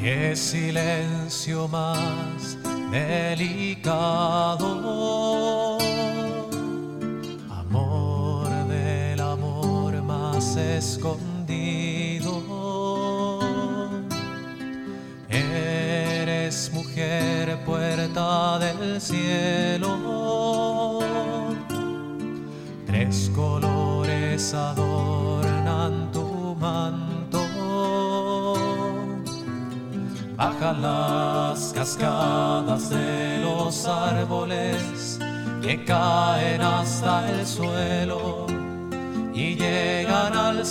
Qué silencio más delicado, amor del amor más escondido. Eres mujer, puerta del cielo. Tres colores adornan tu manto. Bajan las cascadas de los árboles que caen hasta el suelo y llegan al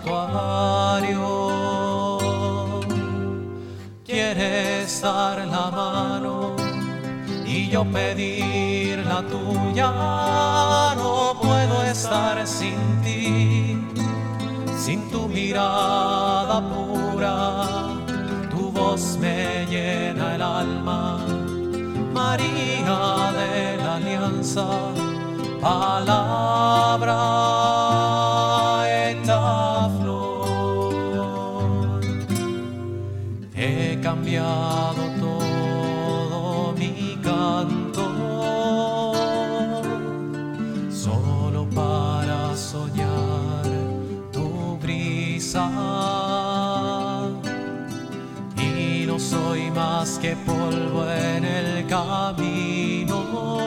santuario. Quieres dar la mano y yo pedir la tuya. No puedo estar sin ti, sin tu mirada pura. Tu voz me llena el alma, María de la Alianza, palabra hecha flor. He cambiado todo mi canto solo para soñar tu brisa. No soy más que polvo en el camino,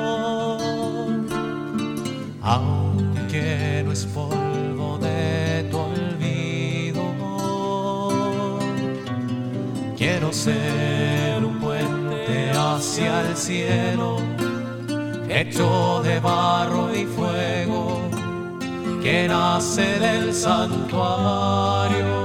aunque no es polvo de tu olvido. Quiero ser un puente hacia el cielo, hecho de barro y fuego, que nace del santuario.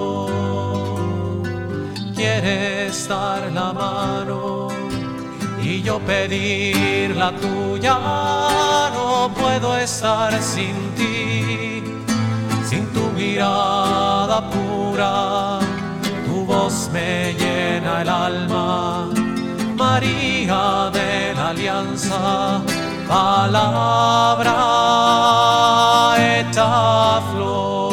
Quieres dar la mano y yo pedir la tuya. No puedo estar sin ti, sin tu mirada pura. Tu voz me llena el alma, María de la Alianza, palabra hecha flor.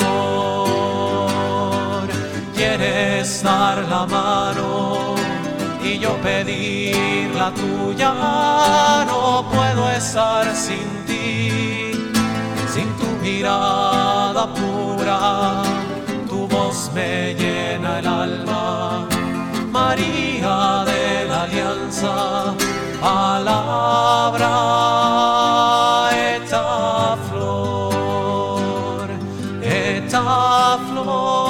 Quieres dar la mano y yo pedir la tuya. No puedo estar sin ti, sin tu mirada pura. Tu voz me llena el alma, María de la Alianza, palabra hecha flor, hecha flor.